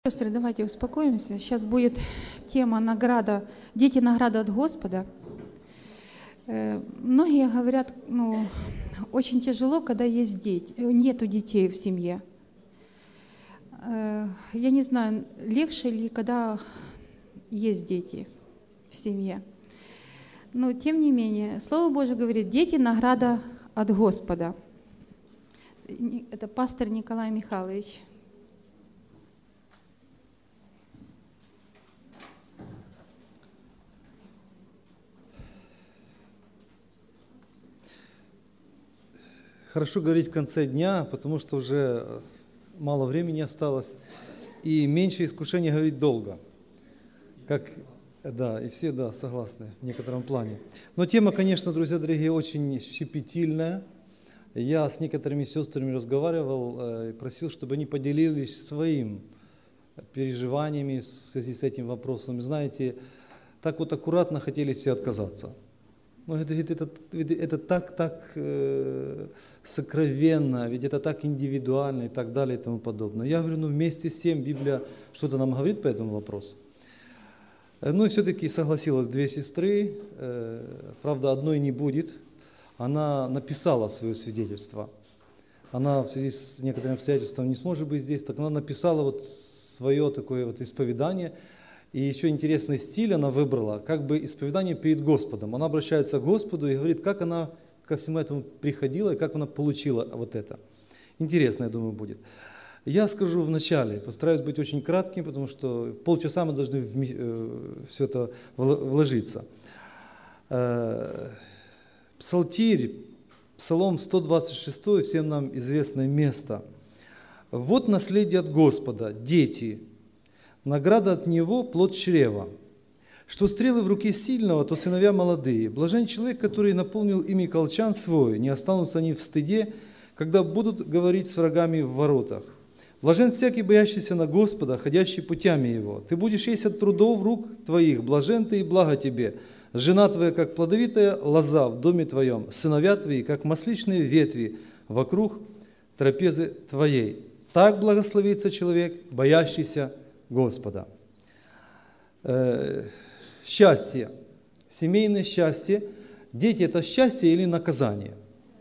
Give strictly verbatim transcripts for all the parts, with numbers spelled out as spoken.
Сестры, давайте успокоимся. Сейчас будет тема награда, дети награда от Господа. Э, Многие говорят, ну, очень тяжело, когда есть дети, э, нету детей в семье. Э, Я не знаю, легче ли, когда есть дети в семье. Но тем не менее, Слово Божье говорит, дети награда от Господа. Это пастор Николай Михайлович. Хорошо говорить в конце дня, потому что уже мало времени осталось, и меньше искушения говорить долго. Как, да, и все, да, согласны в некотором плане. Но тема, конечно, друзья дорогие, очень щепетильная. Я с некоторыми сестрами разговаривал и просил, чтобы они поделились своим переживаниями в связи с этим вопросом. Знаете, так вот аккуратно хотели все отказаться. Но это, ведь это, ведь это так, так э, сокровенно, ведь это так индивидуально и так далее и тому подобное. Я говорю, ну вместе с тем Библия что-то нам говорит по этому вопросу. Ну и все-таки согласилась две сестры, э, правда одной не будет, она написала свое свидетельство. Она в связи с некоторыми обстоятельствами не сможет быть здесь, так она написала вот свое такое вот исповедание. И еще интересный стиль она выбрала, как бы исповедание перед Господом. Она обращается к Господу и говорит, как она ко всему этому приходила и как она получила вот это. Интересно, я думаю, будет. Я скажу вначале, постараюсь быть очень кратким, потому что в полчаса мы должны в, э, все это вложиться. Э, Псалтирь, Псалом сто двадцать шесть, всем нам известное место. «Вот наследие от Господа, дети, награда от Него, плод чрева. Что стрелы в руке сильного, то сыновья молодые. Блажен человек, который наполнил ими колчан свой, не останутся они в стыде, когда будут говорить с врагами в воротах. Блажен всякий, боящийся на Господа, ходящий путями Его. Ты будешь есть от трудов рук твоих, блажен ты и благо тебе. Жена твоя, как плодовитая лоза в доме твоем, сыновья твои, как масличные ветви вокруг трапезы твоей. Так благословится человек, боящийся Господа». Счастье, семейное счастье. Дети – это счастье или наказание?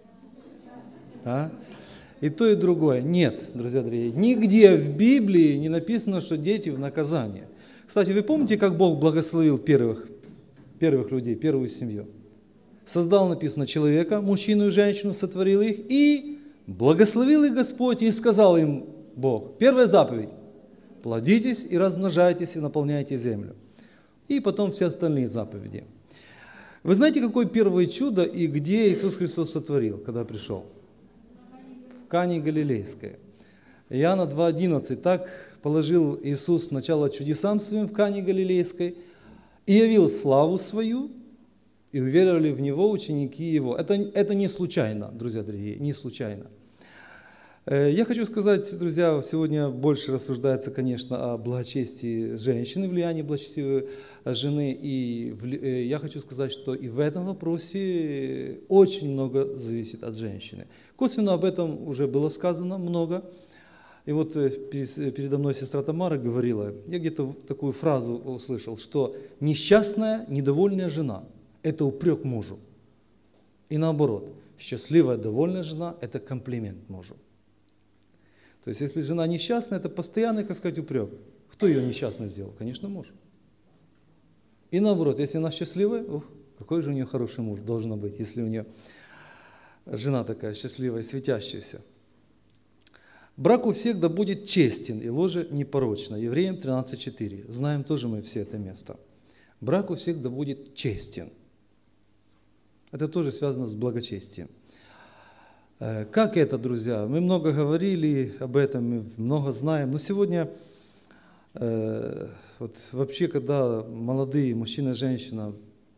А? И то, и другое. Нет, друзья дорогие, нигде в Библии не написано, что дети в наказание. Кстати, вы помните, как Бог благословил первых, первых людей, первую семью? Создал, написано, человека, мужчину и женщину, сотворил их, и благословил их Господь, и сказал им Бог. Первая заповедь – плодитесь и размножайтесь, и наполняйте землю. И потом все остальные заповеди. Вы знаете, какое первое чудо и где Иисус Христос сотворил, когда пришел? В Кане Галилейской. Иоанна два одиннадцать. Так положил Иисус сначала чудесам своим в Кане Галилейской и явил славу свою, и уверовали в Него ученики Его. Это, это не случайно, друзья дорогие, не случайно. Я хочу сказать, друзья, сегодня больше рассуждается, конечно, о благочестии женщины, влиянии благочестивой жены. И я хочу сказать, что и в этом вопросе очень много зависит от женщины. Косвенно об этом уже было сказано много. И вот передо мной сестра Тамара говорила, я где-то такую фразу услышал, что несчастная, недовольная жена – это упрек мужу. И наоборот, счастливая, довольная жена – это комплимент мужу. То есть, если жена несчастная, это постоянный, как сказать, упрек. Кто ее несчастной сделал? Конечно, муж. И наоборот, если она счастливая, ух, какой же у нее хороший муж должен быть, если у нее жена такая счастливая, светящаяся. Брак у всех да будет честен, и ложе непорочно. Евреям тринадцать четыре. Знаем тоже мы все это место. Брак у всех да будет честен. Это тоже связано с благочестием. Как это, друзья? Мы много говорили об этом, мы много знаем, но сегодня э, вот вообще, когда молодые мужчина и женщина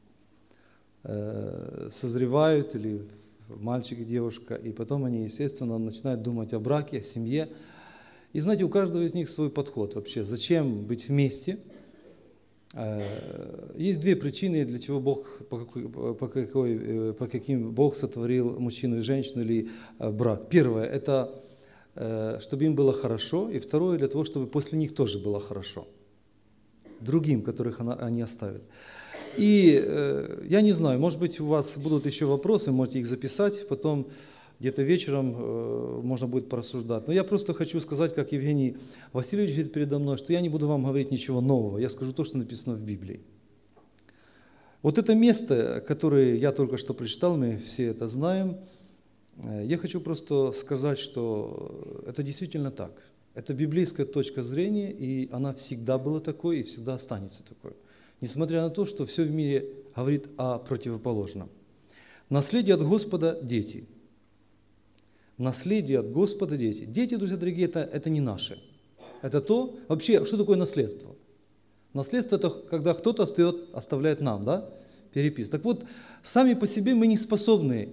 э, созревают, или мальчик и девушка, и потом они, естественно, начинают думать о браке, о семье, и знаете, у каждого из них свой подход вообще, зачем быть вместе. Есть две причины, для чего Бог, по, какой, по, какой, по каким Бог сотворил мужчину и женщину или брак. Первое – это чтобы им было хорошо, и второе, для того, чтобы после них тоже было хорошо. Другим, которых она, они оставят. И э, я не знаю, может быть, у вас будут еще вопросы, можете их записать, потом где-то вечером э, можно будет порассуждать. Но я просто хочу сказать, как Евгений Васильевич говорит передо мной, что я не буду вам говорить ничего нового, я скажу то, что написано в Библии. Вот это место, которое я только что прочитал, мы все это знаем, э, я хочу просто сказать, что это действительно так. Это библейская точка зрения, и она всегда была такой, и всегда останется такой. Несмотря на то, что все в мире говорит о противоположном. Наследие от Господа – дети. Наследие от Господа – дети. Дети, друзья дорогие, это, это не наши. Это то, вообще, что такое наследство? Наследство – это когда кто-то остает, оставляет нам, да, перепис. Так вот, сами по себе мы не способны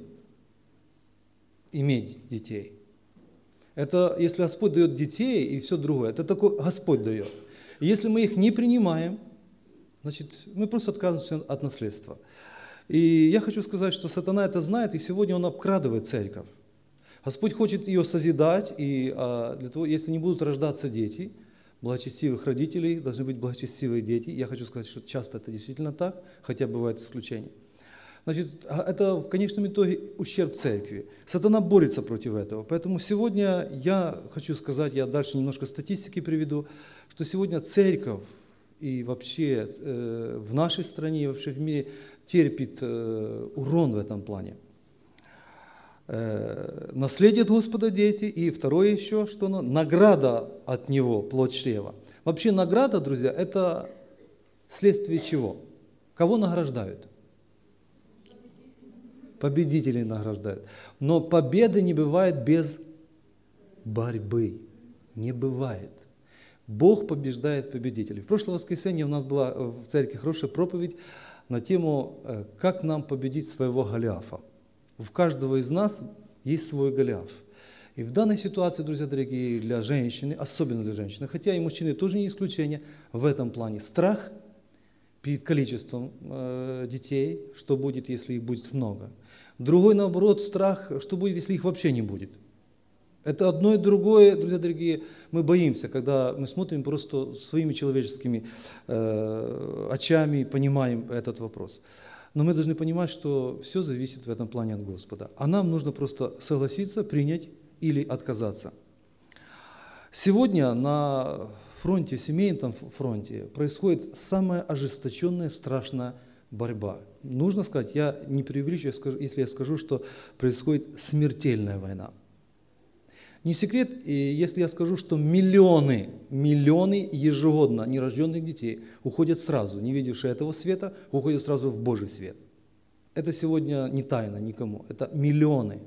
иметь детей. Это, если Господь дает детей и все другое, это такой Господь дает. И если мы их не принимаем, значит, мы просто отказываемся от наследства. И я хочу сказать, что сатана это знает, и сегодня он обкрадывает церковь. Господь хочет ее созидать, и а, для того, если не будут рождаться дети, благочестивых родителей, должны быть благочестивые дети. Я хочу сказать, что часто это действительно так, хотя бывают исключения. Значит, это в конечном итоге ущерб церкви. Сатана борется против этого. Поэтому сегодня я хочу сказать, я дальше немножко статистики приведу, что сегодня церковь и вообще э, в нашей стране, и вообще в мире терпит э, урон в этом плане. Э, наследие от Господа дети, и второе еще, что оно, награда от Него, плоть чрева. Вообще награда, друзья, это следствие чего? Кого награждают? Победителей награждают. Но победы не бывает без борьбы. Не бывает. Бог побеждает победителей. В прошлое воскресенье у нас была в церкви хорошая проповедь на тему, как нам победить своего Голиафа. У каждого из нас есть свой Голиаф. И в данной ситуации, друзья дорогие, для женщины, особенно для женщины, хотя и мужчины тоже не исключение, в этом плане страх перед количеством э, детей, что будет, если их будет много. Другой, наоборот, страх, что будет, если их вообще не будет. Это одно и другое, друзья дорогие, мы боимся, когда мы смотрим просто своими человеческими э, очами, понимаем этот вопрос. Но мы должны понимать, что все зависит в этом плане от Господа. А нам нужно просто согласиться, принять или отказаться. Сегодня на фронте, семейном фронте происходит самая ожесточенная, страшная борьба. Нужно сказать, я не преувеличу, если я скажу, что происходит смертельная война. Не секрет, если я скажу, что миллионы, миллионы ежегодно нерожденных детей уходят сразу, не видевшие этого света, уходят сразу в Божий свет. Это сегодня не тайна никому, это миллионы.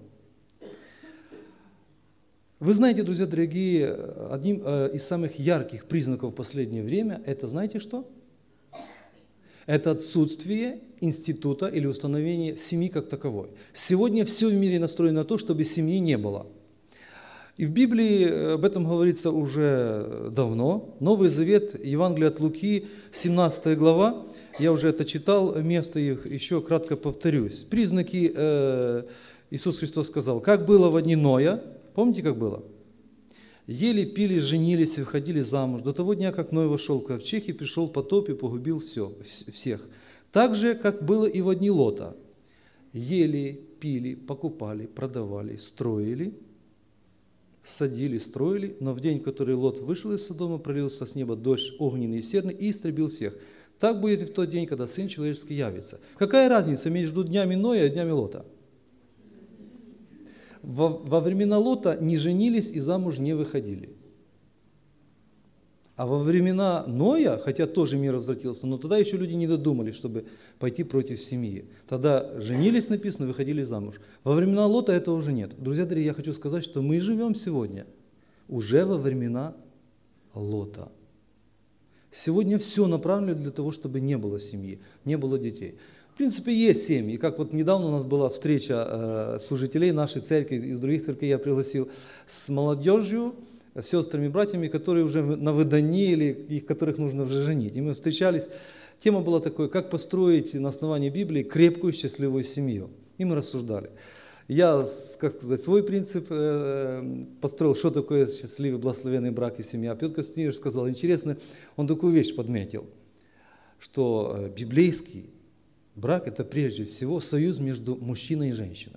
Вы знаете, друзья дорогие, одним из самых ярких признаков в последнее время, это знаете что? Это отсутствие института или установления семьи как таковой. Сегодня все в мире настроено на то, чтобы семьи не было. И в Библии об этом говорится уже давно. Новый Завет, Евангелие от Луки, семнадцатая глава, я уже это читал, место их, еще кратко повторюсь. Признаки э, Иисус Христос сказал, как было в дни Ноя, помните, как было? Ели, пили, женились и выходили замуж. До того дня, как Ной вошел в ковчег и пришел потоп и погубил все, всех. Так же, как было и в дни Лота. Ели, пили, покупали, продавали, строили, садили, строили, но в день, в который Лот вышел из Содома, пролился с неба дождь огненный и серный и истребил всех. Так будет и в тот день, когда Сын Человеческий явится. Какая разница между днями Ноя и днями Лота? Во, во времена Лота не женились и замуж не выходили. А во времена Ноя, хотя тоже мир развратился, но тогда еще люди не додумались, чтобы пойти против семьи. Тогда женились, написано, выходили замуж. Во времена Лота этого уже нет. Друзья дорогие, я хочу сказать, что мы живем сегодня уже во времена Лота. Сегодня все направлено для того, чтобы не было семьи, не было детей. В принципе, есть семьи. Как вот недавно у нас была встреча э, служителей нашей церкви, из других церквей я пригласил, с молодежью, с сестрами, братьями, которые уже на выдании или их, которых нужно уже женить. И мы встречались. Тема была такой, как построить на основании Библии крепкую, счастливую семью. И мы рассуждали. Я, как сказать, свой принцип э, построил, что такое счастливый, благословенный брак и семья. Петр Костянтинович сказал, интересно, он такую вещь подметил, что библейский брак – это прежде всего союз между мужчиной и женщиной.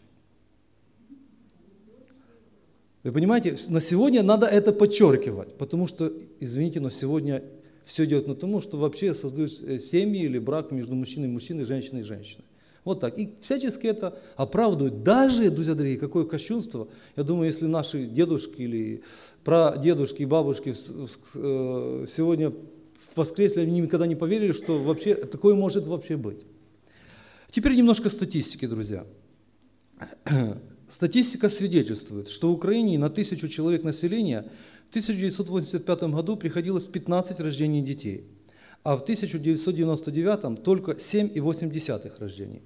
Вы понимаете, на сегодня надо это подчеркивать, потому что, извините, но сегодня все идет на тому, что вообще создают семьи или брак между мужчиной и мужчиной, женщиной и женщиной. Вот так. И всячески это оправдывают. Даже, друзья дорогие, какое кощунство. Я думаю, если наши дедушки или прадедушки и бабушки сегодня воскресли, они никогда не поверили, что вообще такое может вообще быть. Теперь немножко статистики, друзья. Статистика свидетельствует, что в Украине на тысячу человек населения в тысяча девятьсот восемьдесят пятом году приходилось пятнадцать рождений детей, а в тысяча девятьсот девяносто девятом только семь целых восемь десятых рождений.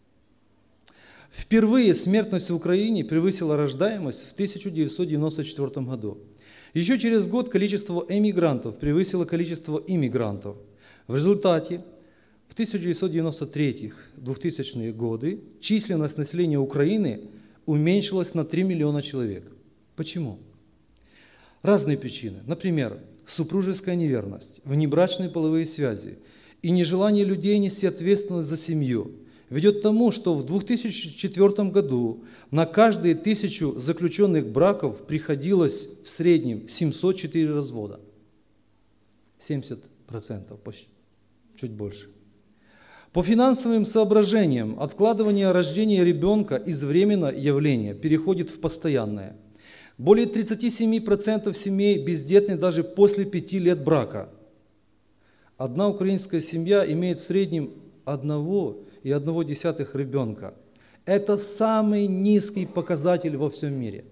Впервые смертность в Украине превысила рождаемость в тысяча девятьсот девяносто четвёртом году. Еще через год количество эмигрантов превысило количество иммигрантов. В результате в тысяча девятьсот девяносто третьем — двухтысячные годы численность населения Украины уменьшилась на три миллиона человек. Почему? Разные причины. Например, супружеская неверность, внебрачные половые связи и нежелание людей нести ответственность за семью ведет к тому, что в две тысячи четвёртом году на каждые тысячу заключенных браков приходилось в среднем семьсот четыре развода. семьдесят процентов, почти, чуть больше. По финансовым соображениям откладывание рождения ребенка из временного явления переходит в постоянное. Более тридцать семь процентов семей бездетны даже после пяти лет брака. Одна украинская семья имеет в среднем одного и одного десятых ребенка. Это самый низкий показатель во всем мире.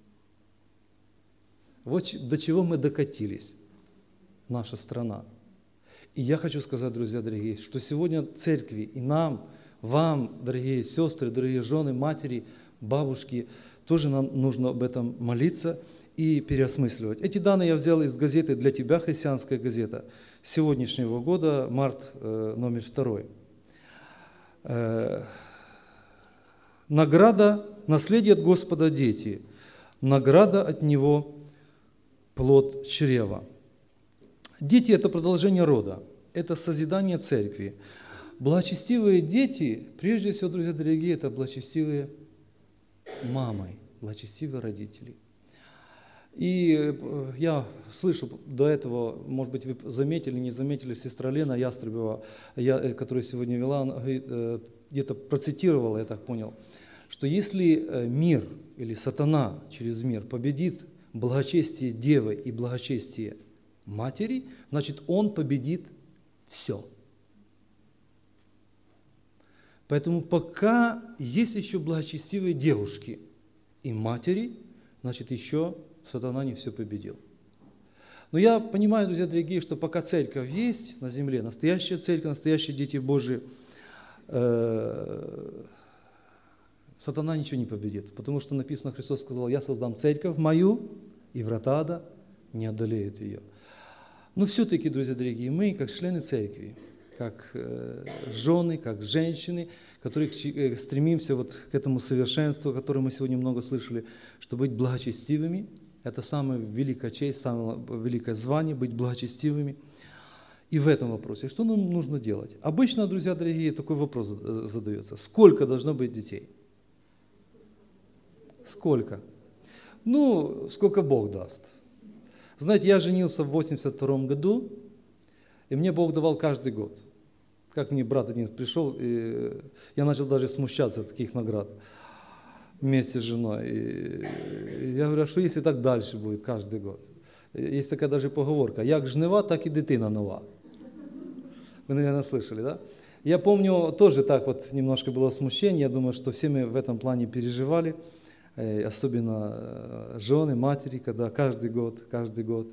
Вот до чего мы докатились, наша страна. И я хочу сказать, друзья дорогие, что сегодня церкви и нам, вам, дорогие сестры, дорогие жены, матери, бабушки, тоже нам нужно об этом молиться и переосмысливать. Эти данные я взял из газеты «Для тебя», христианская газета, сегодняшнего года, март, э, номер второй. Э, награда, наследие от Господа дети, награда от Него плод чрева. Дети – это продолжение рода, это созидание церкви. Благочестивые дети, прежде всего, друзья дорогие, это благочестивые мамы, благочестивые родители. И я слышу до этого, может быть, вы заметили, не заметили, сестра Лена Ястребова, я, которая сегодня вела, она где-то процитировала, я так понял, что если мир или сатана через мир победит благочестие девы и благочестие матери, значит, он победит все. Поэтому пока есть еще благочестивые девушки и матери, значит, еще сатана не все победил. Но я понимаю, друзья дорогие, что пока церковь есть на земле, настоящая церковь, настоящие дети Божии, э, сатана ничего не победит. Потому что написано, Христос сказал, я создам церковь мою, и врата ада не одолеют ее. Но все-таки, друзья дорогие, мы, как члены церкви, как э, жены, как женщины, которые э, стремимся вот к этому совершенству, о котором мы сегодня много слышали, что быть благочестивыми, это самая великая честь, самое великое звание, быть благочестивыми. И в этом вопросе, что нам нужно делать? Обычно, друзья дорогие, такой вопрос задается. Сколько должно быть детей? Сколько? Ну, сколько Бог даст. Знаете, я женился в восемьдесят втором году, и мне Бог давал каждый год. Как мне брат один пришел, и я начал даже смущаться от таких наград вместе с женой. И я говорю, а что если так дальше будет каждый год? Есть такая даже поговорка, як жнива, так и дитина нова. Вы, наверное, слышали, да? Я помню, тоже так вот немножко было смущение, я думаю, что все мы в этом плане переживали, особенно жены, матери, когда каждый год, каждый год.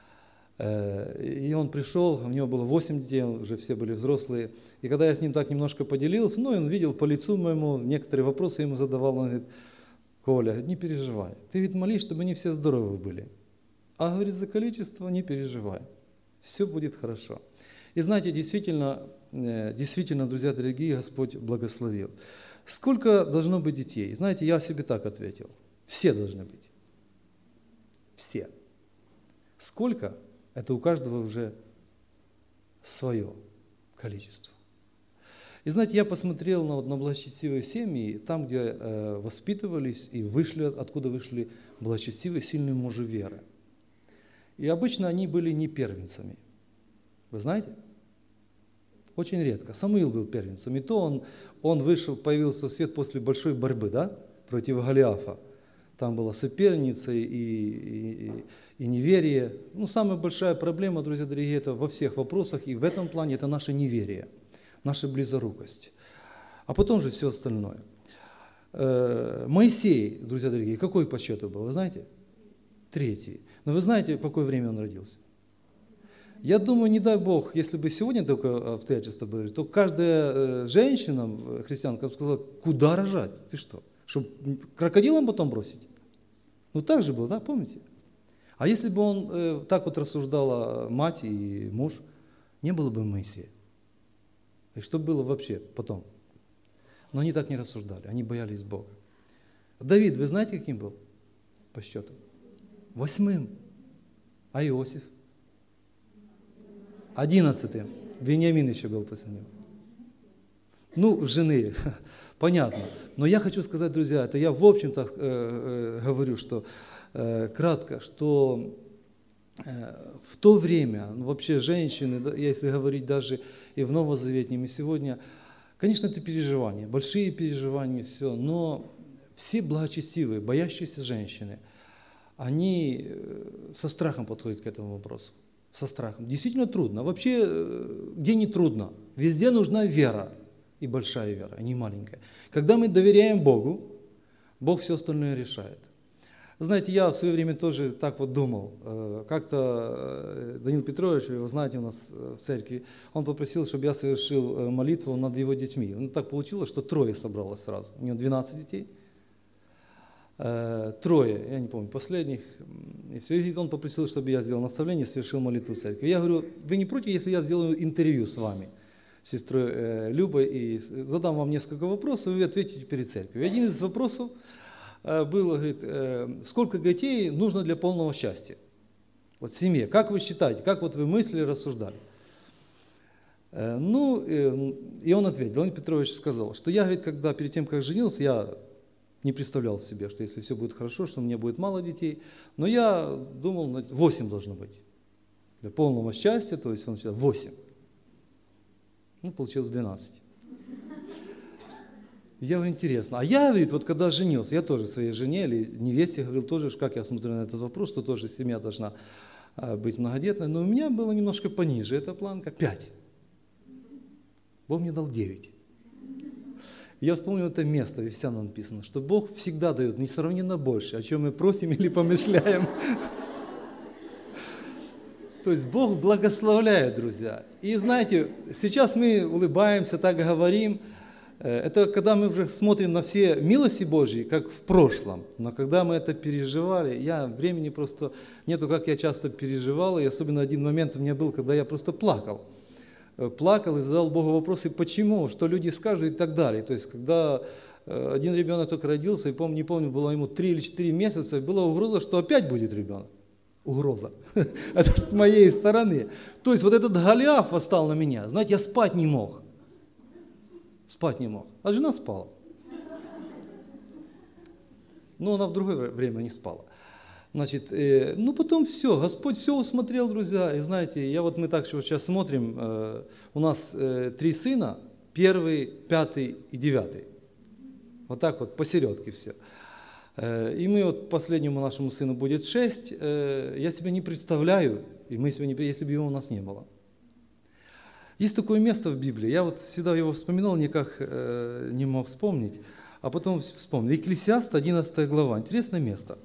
И он пришел, у него было восемь детей, уже все были взрослые. И когда я с ним так немножко поделился, ну, он видел по лицу моему, некоторые вопросы ему задавал, он говорит, Коля, не переживай, ты ведь молись, чтобы они все здоровы были. А, говорит, за количество не переживай, все будет хорошо. И знаете, действительно, действительно, друзья дорогие, Господь благословил. Сколько должно быть детей? Знаете, я себе так ответил. Все должны быть. Все. Сколько? Это у каждого уже свое количество. И знаете, я посмотрел на, на благочестивые семьи, там, где э, воспитывались и вышли, откуда вышли благочестивые, сильные мужи веры. И обычно они были не первенцами. Вы знаете? Очень редко. Самуил был первенцем. И то он, он вышел, появился в свет после большой борьбы, да, против Голиафа. Там была соперница и, и, и неверие. Ну, самая большая проблема, друзья дорогие, это во всех вопросах, и в этом плане это наше неверие, наша близорукость. А потом же все остальное. Моисей, друзья дорогие, какой по счету был, вы знаете? Третий. Но вы знаете, в какое время он родился? Я думаю, не дай Бог, если бы сегодня только обстоятельства были, то каждая женщина, христианка, сказала, куда рожать? Ты что? Чтобы крокодилам потом бросить? Ну так же было, да, помните? А если бы он э, так вот рассуждала мать и муж, не было бы Моисея. И что было вообще потом? Но они так не рассуждали, они боялись Бога. Давид, вы знаете, каким был по счету? Восьмым. А Иосиф? Одиннадцатым. Вениамин еще был после него. Ну, жены, понятно. Но я хочу сказать, друзья, это я в общем так э, э, говорю, что э, кратко, что э, в то время, ну, вообще женщины, да, если говорить даже и в Новозаветнем, и сегодня, конечно, это переживания, большие переживания, все, но все благочестивые, боящиеся женщины, они со страхом подходят к этому вопросу. Со страхом. Действительно трудно. Вообще, где не трудно? Везде нужна вера. И большая вера, а не маленькая. Когда мы доверяем Богу, Бог все остальное решает. Знаете, я в свое время тоже так вот думал. Как-то Данил Петрович, вы знаете, у нас в церкви, он попросил, чтобы я совершил молитву над его детьми. Ну, так получилось, что трое собралось сразу. У него двенадцать детей. Трое, я не помню, последних. И все, и он попросил, чтобы я сделал наставление, совершил молитву в церкви. Я говорю, вы не против, если я сделаю интервью с вами, с сестрой э, Любой, и задам вам несколько вопросов, и вы ответите перед церковью. И один из вопросов э, был, говорит, э, сколько детей нужно для полного счастья? Вот в семье. Как вы считаете, как вот вы мыслили, рассуждали? Э, ну, э, и он ответил, Леонид Петрович сказал, что я, говорит, когда перед тем, как женился, я не представлял себе, что если все будет хорошо, что у меня будет мало детей. Но я думал, восемь должно быть. Для полного счастья, то есть он считал восемь. Ну, получилось двенадцать. Я говорю, интересно. А я, говорит, вот когда женился, я тоже своей жене или невесте говорил тоже, как я смотрю на этот вопрос, что тоже семья должна быть многодетной. Но у меня было немножко пониже эта планка, пять. Бог мне дал девять. Я вспомнил это место, в Ефесянам написано, что Бог всегда дает несравненно больше, о чем мы просим или помышляем. То есть Бог благословляет, друзья. И знаете, сейчас мы улыбаемся, так говорим. Это когда мы уже смотрим на все милости Божьи, как в прошлом. Но когда мы это переживали, я времени просто нету, как я часто переживал. И особенно один момент у меня был, когда я просто плакал. Плакал и задал Богу вопросы, почему, что люди скажут и так далее. То есть, когда один ребенок только родился, и помню, не помню, было ему три или четыре месяца, была угроза, что опять будет ребенок. Угроза. Это с моей стороны. То есть, вот этот Голиаф восстал на меня. Знаете, я спать не мог. Спать не мог. А жена спала. Но она в другое время не спала. Значит, э, ну потом все, Господь все усмотрел, друзья. И знаете, я вот мы так сейчас смотрим, э, у нас э, три сына, первый, пятый и девятый. Вот так вот посередке все. Э, и мы вот последнему нашему сыну будет шесть. Э, я себе не представляю, и мы себе не, если бы его у нас не было. Есть такое место в Библии, я вот всегда его вспоминал, никак э, не мог вспомнить, а потом вспомнил. Екклесиаст, одиннадцатая глава, интересное место.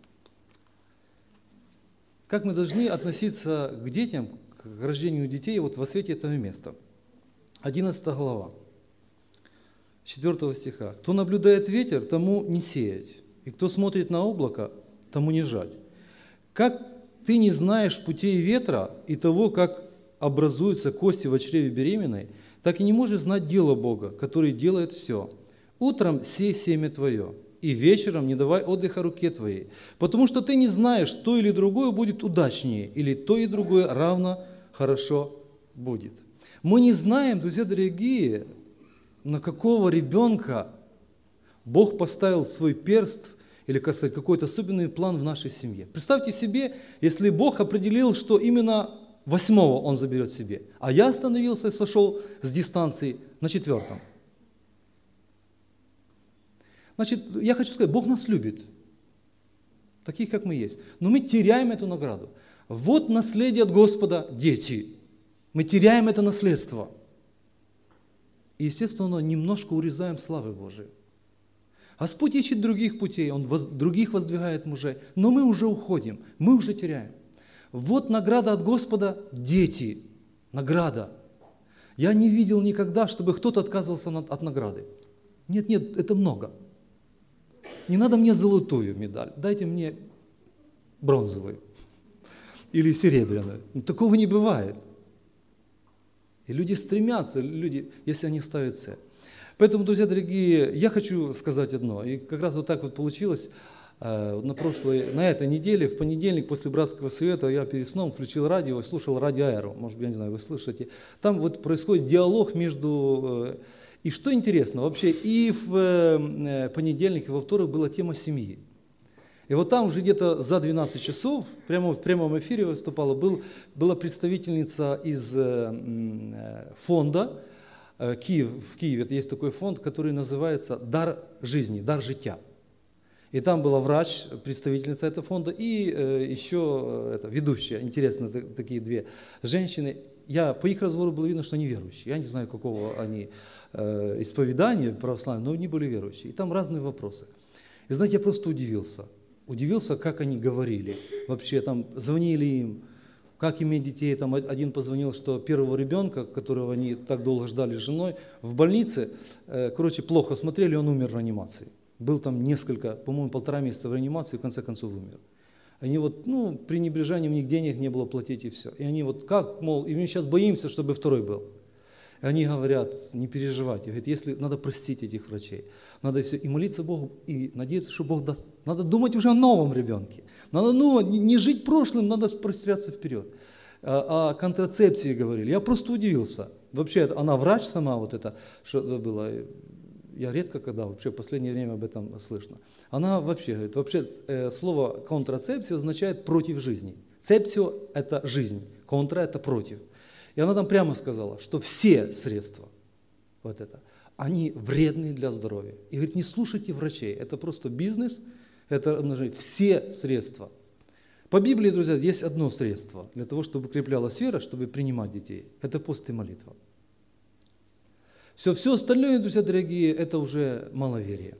Как мы должны относиться к детям, к рождению детей вот во свете этого места. одиннадцатая глава, четвёртого стиха. «Кто наблюдает ветер, тому не сеять, и кто смотрит на облако, тому не жать. Как ты не знаешь путей ветра и того, как образуются кости в чреве беременной, так и не можешь знать дело Бога, который делает все. Утром сей семя твое, и вечером не давай отдыха руке твоей, потому что ты не знаешь, то или другое будет удачнее, или то и другое равно хорошо будет. Мы не знаем, друзья дорогие, на какого ребенка Бог поставил свой перст, или, как сказать, какой-то особенный план в нашей семье. Представьте себе, если Бог определил, что именно восьмого Он заберет себе, а я остановился и сошел с дистанции на четвертом. Значит, я хочу сказать, Бог нас любит, таких, как мы есть, но мы теряем эту награду. Вот наследие от Господа – дети. Мы теряем это наследство. И, естественно, немножко урезаем славы Божией. Господь ищет других путей, Он воз, других воздвигает мужей, но мы уже уходим, мы уже теряем. Вот награда от Господа – дети. Награда. Я не видел никогда, чтобы кто-то отказывался от награды. Нет, нет, это много. Не надо мне золотую медаль, дайте мне бронзовую или серебряную. Такого не бывает. И люди стремятся, люди, если они ставят цель. Поэтому, друзья дорогие, я хочу сказать одно. И как раз вот так вот получилось. На прошлой, на этой неделе, в понедельник, после братского совета, я перед сном включил радио и слушал радио Аэро. Может быть, я не знаю, вы слышите. Там вот происходит диалог между... И что интересно, вообще и в понедельник, и во вторник была тема семьи. И вот там уже где-то за двенадцать часов, прямо в прямом эфире выступала, был, была представительница из фонда, Киев, в Киеве есть такой фонд, который называется «Дар жизни», «Дар життя». И там была врач, представительница этого фонда, и э, еще это, ведущая, интересно, такие две женщины. Я, по их разговору было видно, что они верующие. Я не знаю, какого они э, исповедания православного, но они были верующие. И там разные вопросы. И знаете, я просто удивился. Удивился, как они говорили. Вообще там звонили им, как иметь детей. Там один позвонил, что первого ребенка, которого они так долго ждали с женой, в больнице, э, короче, плохо смотрели, он умер в реанимации. Был там несколько, по-моему, полтора месяца в реанимации, и в конце концов умер. Они вот, ну, пренебрежением, у них денег не было платить и все. И они вот как, мол, и мы сейчас боимся, чтобы второй был. И они говорят, не переживайте, говорят, если надо простить этих врачей, надо все, и молиться Богу, и надеяться, что Бог даст. Надо думать уже о новом ребенке. Надо, ну, не жить прошлым, надо простираться вперед. О контрацепции говорили. Я просто удивился. Вообще, она врач сама, вот это, что это было. Я редко когда, вообще в последнее время об этом слышно. Она вообще говорит, вообще э, слово контрацепция означает против жизни. Цепсио – это жизнь, контра – это против. И она там прямо сказала, что все средства, вот это, они вредные для здоровья. И говорит, не слушайте врачей, это просто бизнес, это все средства. По Библии, друзья, есть одно средство для того, чтобы укреплялась вера, чтобы принимать детей. Это пост и молитва. Все, все остальное, друзья дорогие, это уже маловерие.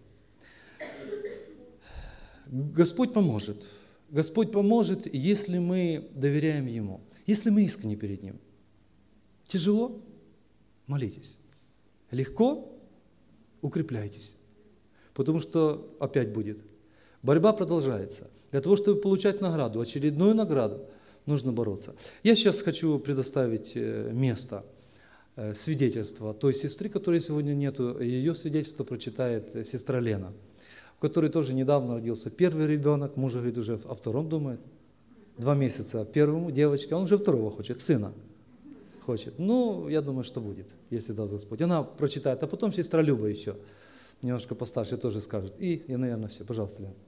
Господь поможет. Господь поможет, если мы доверяем Ему, если мы искренне перед Ним. Тяжело? Молитесь. Легко? Укрепляйтесь. Потому что опять будет. Борьба продолжается. Для того, чтобы получать награду, очередную награду, нужно бороться. Я сейчас хочу предоставить место свидетельства той сестры, которой сегодня нету. Ее свидетельство прочитает сестра Лена, у которой тоже недавно родился первый ребенок. Муж говорит, уже о втором думает. Два месяца первому девочке, а он уже второго хочет, сына хочет. Ну, я думаю, что будет, если даст Господь. Она прочитает, а потом сестра Люба еще, немножко постарше, тоже скажет. И, и наверное, все. Пожалуйста, Лена.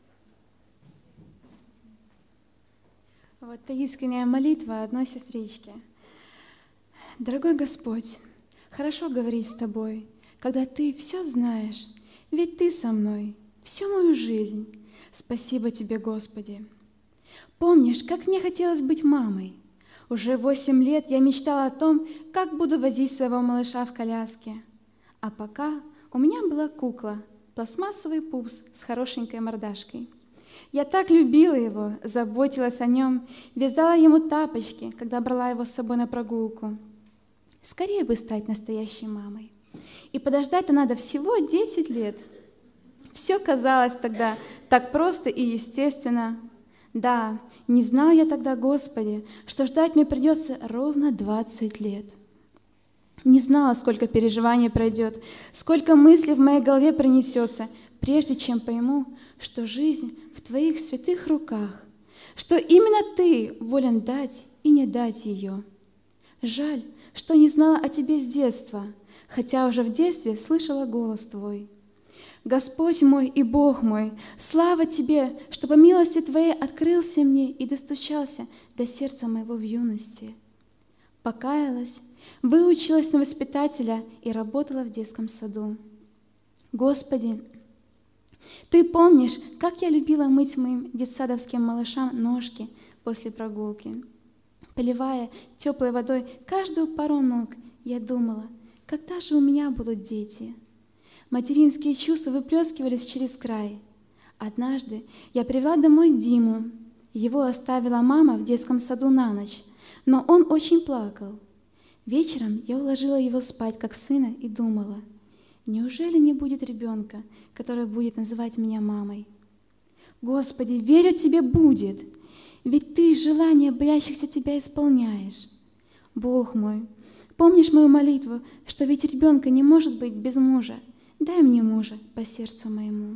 Вот та искренняя молитва одной сестрички. Дорогой Господь, хорошо говорить с Тобой, когда Ты все знаешь, ведь Ты со мной всю мою жизнь. Спасибо Тебе, Господи. Помнишь, как мне хотелось быть мамой? Уже восемь лет я мечтала о том, как буду возить своего малыша в коляске. А пока у меня была кукла, пластмассовый пупс с хорошенькой мордашкой. Я так любила его, заботилась о нем, вязала ему тапочки, когда брала его с собой на прогулку. Скорее бы стать настоящей мамой. И подождать-то надо всего десять лет. Все казалось тогда так просто и естественно. Да, не знала я тогда, Господи, что ждать мне придется ровно двадцать лет. Не знала, сколько переживаний пройдет, сколько мыслей в моей голове пронесется, прежде чем пойму, что жизнь в Твоих святых руках, что именно Ты волен дать и не дать ее. Жаль, что не знала о Тебе с детства, хотя уже в детстве слышала голос Твой. Господь мой и Бог мой, слава Тебе, что по милости Твоей открылся мне и достучался до сердца моего в юности. Покаялась, выучилась на воспитателя и работала в детском саду. Господи, Ты помнишь, как я любила мыть моим детсадовским малышам ножки после прогулки. Поливая теплой водой каждую пару ног, я думала, когда же у меня будут дети? Материнские чувства выплескивались через край. Однажды я привела домой Диму. Его оставила мама в детском саду на ночь, но он очень плакал. Вечером я уложила его спать как сына и думала, неужели не будет ребенка, который будет называть меня мамой? Господи, верю, Тебе будет, ведь Ты желания боящихся Тебя исполняешь. Бог мой, помнишь мою молитву, что ведь ребенка не может быть без мужа? Дай мне мужа по сердцу моему.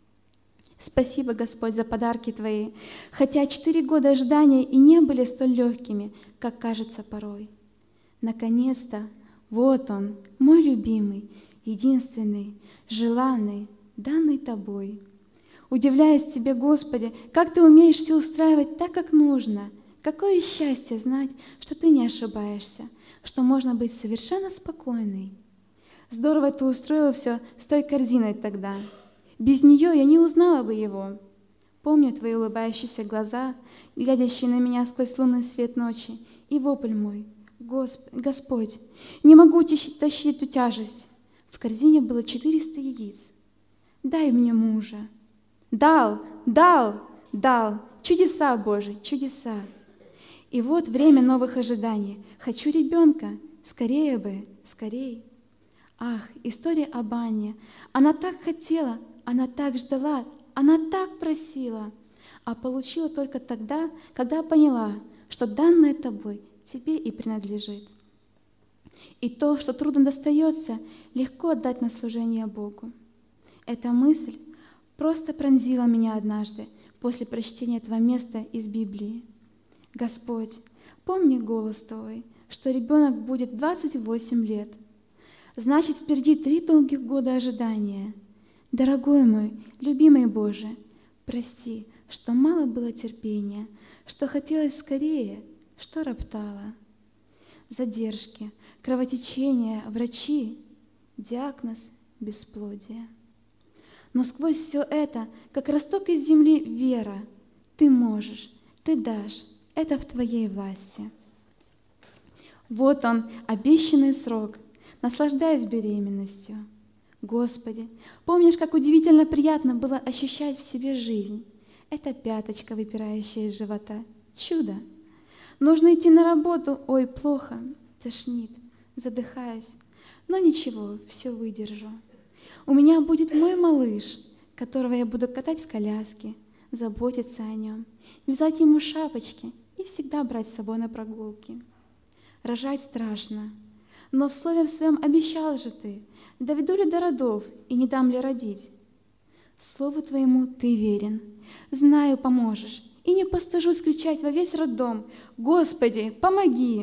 Спасибо, Господь, за подарки Твои, хотя четыре года ожидания и не были столь легкими, как кажется порой. Наконец-то, вот он, мой любимый, единственный, желанный, данный Тобой. Удивляюсь Тебе, Господи, как Ты умеешь все устраивать так, как нужно. Какое счастье знать, что Ты не ошибаешься, что можно быть совершенно спокойной. Здорово Ты устроила все с той корзиной тогда. Без нее я не узнала бы его. Помню Твои улыбающиеся глаза, глядящие на меня сквозь лунный свет ночи, и вопль мой: Госп... Господь, не могу тащить, тащить эту тяжесть. В корзине было четыреста яиц. Дай мне мужа. Дал, дал, дал. Чудеса, Божий, чудеса. И вот время новых ожиданий. Хочу ребенка. Скорее бы, скорей. Ах, история об Анне. Она так хотела, она так ждала, она так просила, а получила только тогда, когда поняла, что данное Тобой Тебе и принадлежит. И то, что трудно достается, легко отдать на служение Богу. Эта мысль просто пронзила меня однажды после прочтения этого места из Библии. Господь, помни голос Твой, что ребенок будет двадцать восемь лет. Значит, впереди три долгих года ожидания. Дорогой мой, любимый Боже, прости, что мало было терпения, что хотелось скорее, что роптала. Задержки, кровотечения, врачи, диагноз — бесплодие. Но сквозь все это, как росток из земли, вера. Ты можешь, Ты дашь, это в Твоей власти. Вот он, обещанный срок. Наслаждаюсь беременностью. Господи, помнишь, как удивительно приятно было ощущать в себе жизнь? Это пяточка, выпирающая из живота. Чудо! Нужно идти на работу. Ой, плохо, тошнит, задыхаюсь. Но ничего, все выдержу. У меня будет мой малыш, которого я буду катать в коляске, заботиться о нем, вязать ему шапочки и всегда брать с собой на прогулки. Рожать страшно, но в слове своем обещал же Ты, доведу ли до родов и не дам ли родить? Слову Твоему Ты верен, знаю, поможешь, и не постыжусь кричать во весь роддом: Господи, помоги!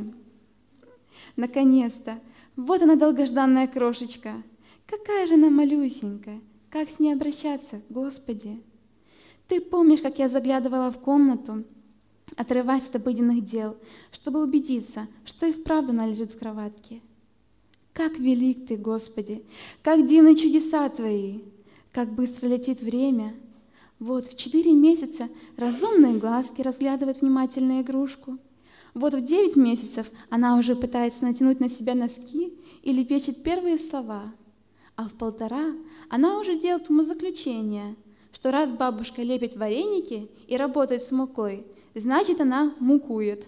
Наконец-то, вот она, долгожданная крошечка. Какая же она малюсенькая, как с ней обращаться, Господи? Ты помнишь, как я заглядывала в комнату, отрываясь от обыденных дел, чтобы убедиться, что и вправду она лежит в кроватке? Как велик Ты, Господи! Как дивны чудеса Твои! Как быстро летит время! Вот в четыре месяца разумные глазки разглядывают внимательно игрушку. Вот в девять месяцев она уже пытается натянуть на себя носки и лепечет первые слова. А в полтора она уже делает умозаключение, что раз бабушка лепит вареники и работает с мукой, значит, она мукует.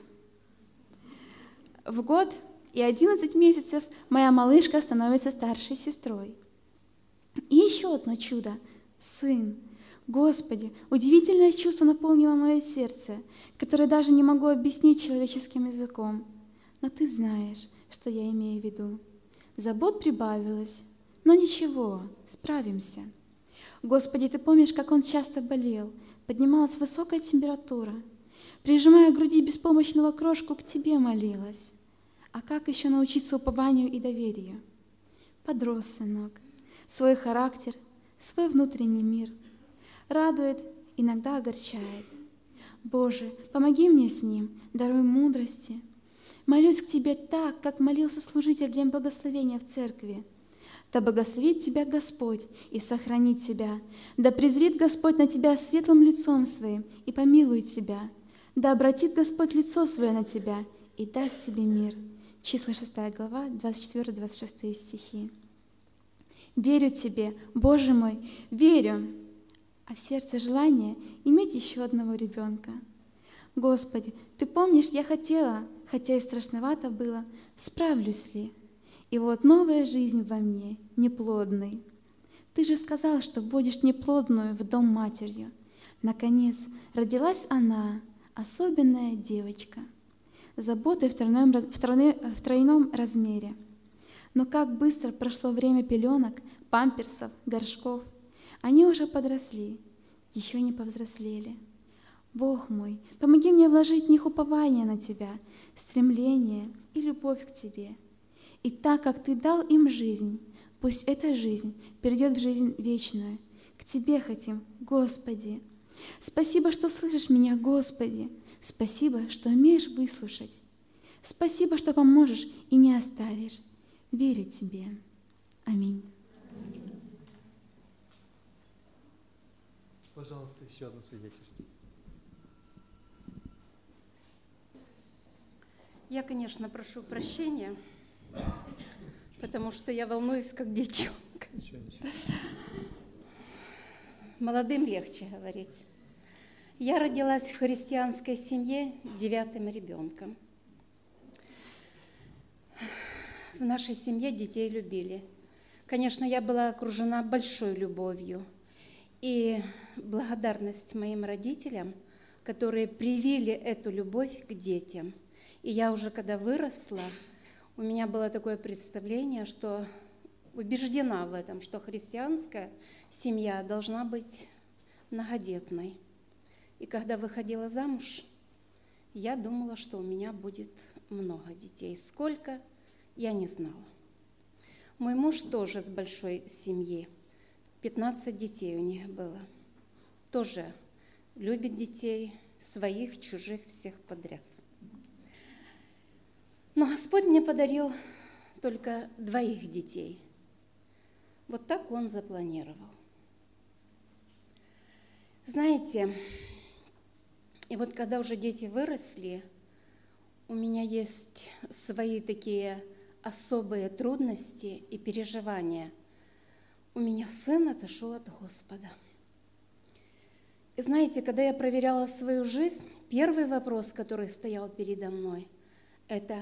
В год и одиннадцать месяцев моя малышка становится старшей сестрой. И еще одно чудо — сын. Господи, удивительное чувство наполнило мое сердце, которое даже не могу объяснить человеческим языком. Но Ты знаешь, что я имею в виду. Забот прибавилось, но ничего, справимся. Господи, Ты помнишь, как он часто болел, поднималась высокая температура. Прижимая к груди беспомощного крошку, к Тебе молилась. А как еще научиться упованию и доверию? Подрос сынок, свой характер, свой внутренний мир. Радует, иногда огорчает. Боже, помоги мне с ним, даруй мудрости. Молюсь к Тебе так, как молился служитель в день благословения в церкви. Да благословит тебя Господь и сохранит тебя. Да презрит Господь на тебя светлым лицом Своим и помилует тебя. Да обратит Господь лицо Свое на тебя и даст тебе мир. Числа шестая глава, двадцать четыре двадцать шесть стихи. Верю Тебе, Боже мой, верю, а в сердце желание иметь еще одного ребенка. Господи, Ты помнишь, я хотела, хотя и страшновато было, справлюсь ли? И вот новая жизнь во мне, неплодной. Ты же сказал, что вводишь неплодную в дом матерью. Наконец, родилась она, особенная девочка. Заботы в тройном, в тройне- в тройном размере. Но как быстро прошло время пеленок, памперсов, горшков. Они уже подросли, еще не повзрослели. Бог мой, помоги мне вложить в них упование на Тебя, стремление и любовь к Тебе. И так, как Ты дал им жизнь, пусть эта жизнь перейдет в жизнь вечную. К Тебе хотим, Господи. Спасибо, что слышишь меня, Господи. Спасибо, что умеешь выслушать. Спасибо, что поможешь и не оставишь. Верю Тебе. Аминь. Пожалуйста, еще одно свидетельство. Я, конечно, прошу прощения, потому что я волнуюсь, как девчонка. Ничего, ничего. Молодым легче говорить. Я родилась в христианской семье девятым ребенком. В нашей семье детей любили. Конечно, я была окружена большой любовью. И благодарность моим родителям, которые привили эту любовь к детям. И я уже, когда выросла, у меня было такое представление, что убеждена в этом, что христианская семья должна быть многодетной. И когда выходила замуж, я думала, что у меня будет много детей. Сколько, я не знала. Мой муж тоже с большой семьи. пятнадцать детей у них было. Тоже любит детей, своих, чужих, всех подряд. Но Господь мне подарил только двоих детей. Вот так Он запланировал. Знаете, и вот когда уже дети выросли, у меня есть свои такие особые трудности и переживания. У меня сын отошел от Господа. И знаете, когда я проверяла свою жизнь, первый вопрос, который стоял передо мной, это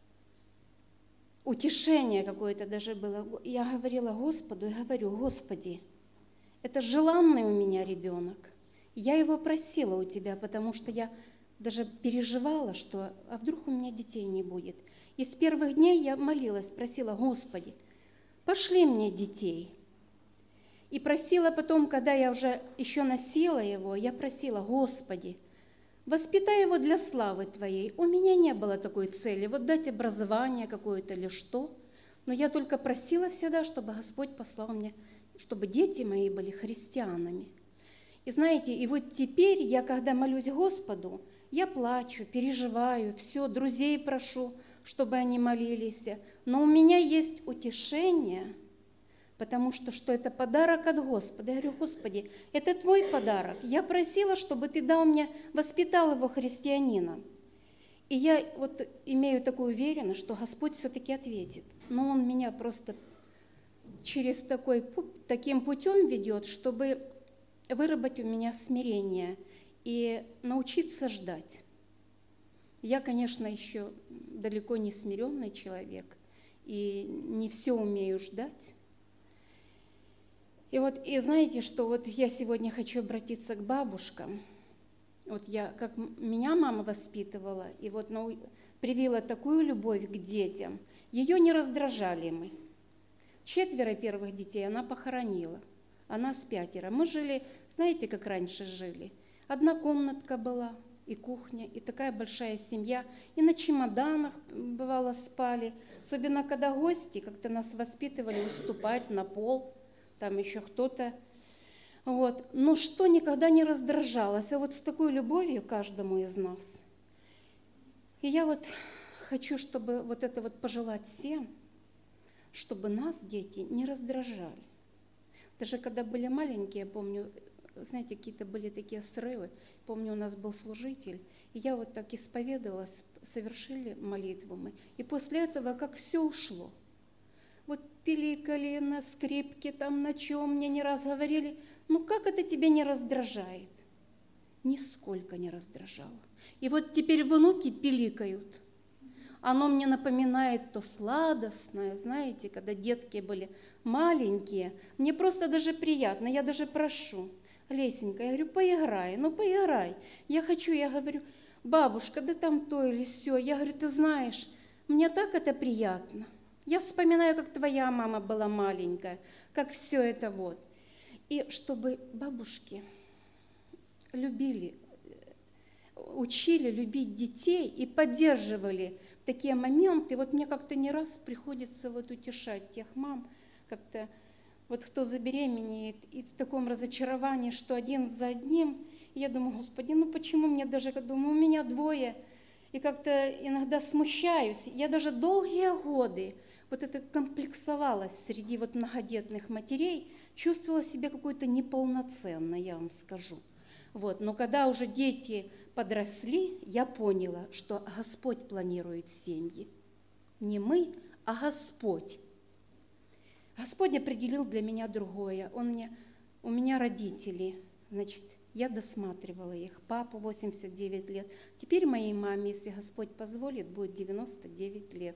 утешение какое-то даже было. Я говорила Господу и говорю: Господи, это желанный у меня ребенок. Я его просила у Тебя, потому что я даже переживала, что а вдруг у меня детей не будет. И с первых дней я молилась, просила: Господи, пошли мне детей. И просила потом, когда я уже еще носила его, я просила: Господи, воспитай его для славы Твоей. У меня не было такой цели, вот дать образование какое-то или что. Но я только просила всегда, чтобы Господь послал мне, чтобы дети мои были христианами. И знаете, и вот теперь я, когда молюсь Господу, я плачу, переживаю, все, друзей прошу, чтобы они молились. Но у меня есть утешение, потому что, что это подарок от Господа. Я говорю: Господи, это Твой подарок. Я просила, чтобы Ты дал мне, воспитал его христианином. И я вот имею такую уверенность, что Господь все-таки ответит. Но Он меня просто через такой, таким путем ведет, чтобы выработать у меня смирение и научиться ждать. Я, конечно, еще далеко не смиренный человек и не все умею ждать. И вот, и знаете, что вот я сегодня хочу обратиться к бабушкам. вот я, как м- меня мама воспитывала, и вот нау- привила такую любовь к детям, ее не раздражали мы. Четверо первых детей она похоронила, а нас пятеро. Мы жили, знаете, как раньше жили? Одна комнатка была, и кухня, и такая большая семья, и на чемоданах, м, бывало, спали. Особенно, когда гости, как-то нас воспитывали уступать на пол, там еще кто-то. Вот. Но что никогда не раздражалось, а вот с такой любовью к каждому из нас. И я вот хочу, чтобы вот это вот пожелать всем, чтобы нас дети не раздражали. Даже когда были маленькие, я помню, знаете, какие-то были такие срывы. Помню, у нас был служитель, и я вот так исповедовалась, совершили молитву мы. И после этого как все ушло. Вот пиликали на скрипке, там на чем мне не раз говорили, ну как это тебя не раздражает? Нисколько не раздражало. И вот теперь внуки пиликают. Оно мне напоминает то сладостное, знаете, когда детки были маленькие. Мне просто даже приятно, я даже прошу. Лесенька, я говорю, поиграй, ну поиграй. Я хочу, я говорю, бабушка, да там то или сё. Я говорю, ты знаешь, мне так это приятно. Я вспоминаю, как твоя мама была маленькая, как все это вот. И чтобы бабушки любили, учили любить детей и поддерживали в такие моменты. Вот мне как-то не раз приходится вот утешать тех мам, как-то вот кто забеременеет, и в таком разочаровании, что один за одним. И я думаю, Господи, ну почему мне даже, как думаю, у меня двое, и как-то иногда смущаюсь. Я даже долгие годы вот это комплексовалась среди вот многодетных матерей, чувствовала себя какой-то неполноценной, я вам скажу. Вот. Но когда уже дети подросли, я поняла, что Господь планирует семьи. Не мы, а Господь. Господь определил для меня другое. Он мне, у меня родители, значит, я досматривала их. Папу восемьдесят девять лет. Теперь моей маме, если Господь позволит, будет девяносто девять лет.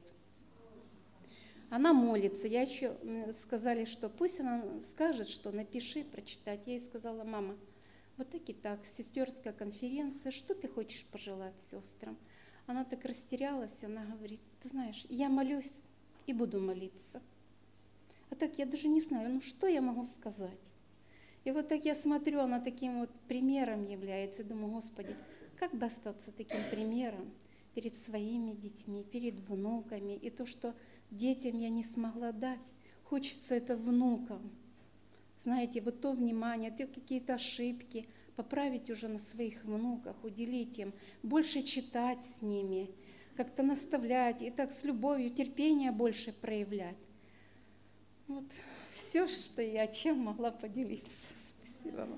Она молится. Я еще сказали, что пусть она скажет, что напиши, прочитать. Я ей сказала, мама, вот так и так, сестерская конференция, что ты хочешь пожелать сестрам? Она так растерялась, она говорит, ты знаешь, я молюсь и буду молиться. А так я даже не знаю, ну что я могу сказать? И вот так я смотрю, она таким вот примером является, и думаю, Господи, как бы остаться таким примером перед своими детьми, перед внуками, и то, что детям я не смогла дать, хочется это внукам. Знаете, вот то внимание, те какие-то ошибки, поправить уже на своих внуках, уделить им, больше читать с ними, как-то наставлять, и так с любовью, терпение больше проявлять. Вот все, что я чем могла поделиться. Спасибо вам.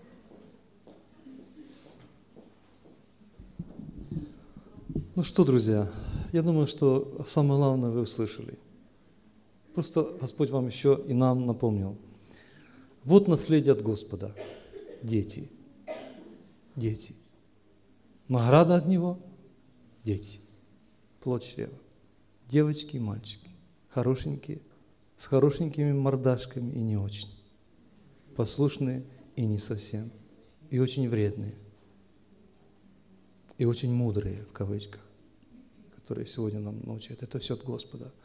Ну что, друзья, я думаю, что самое главное вы услышали. Просто Господь вам еще и нам напомнил. Вот наследие от Господа. Дети. Дети. Награда от Него – дети. Плоть чрева. Девочки и мальчики. Хорошенькие, с хорошенькими мордашками и не очень. Послушные и не совсем. И очень вредные. И очень мудрые, в кавычках, которые сегодня нам научат. Это все от Господа.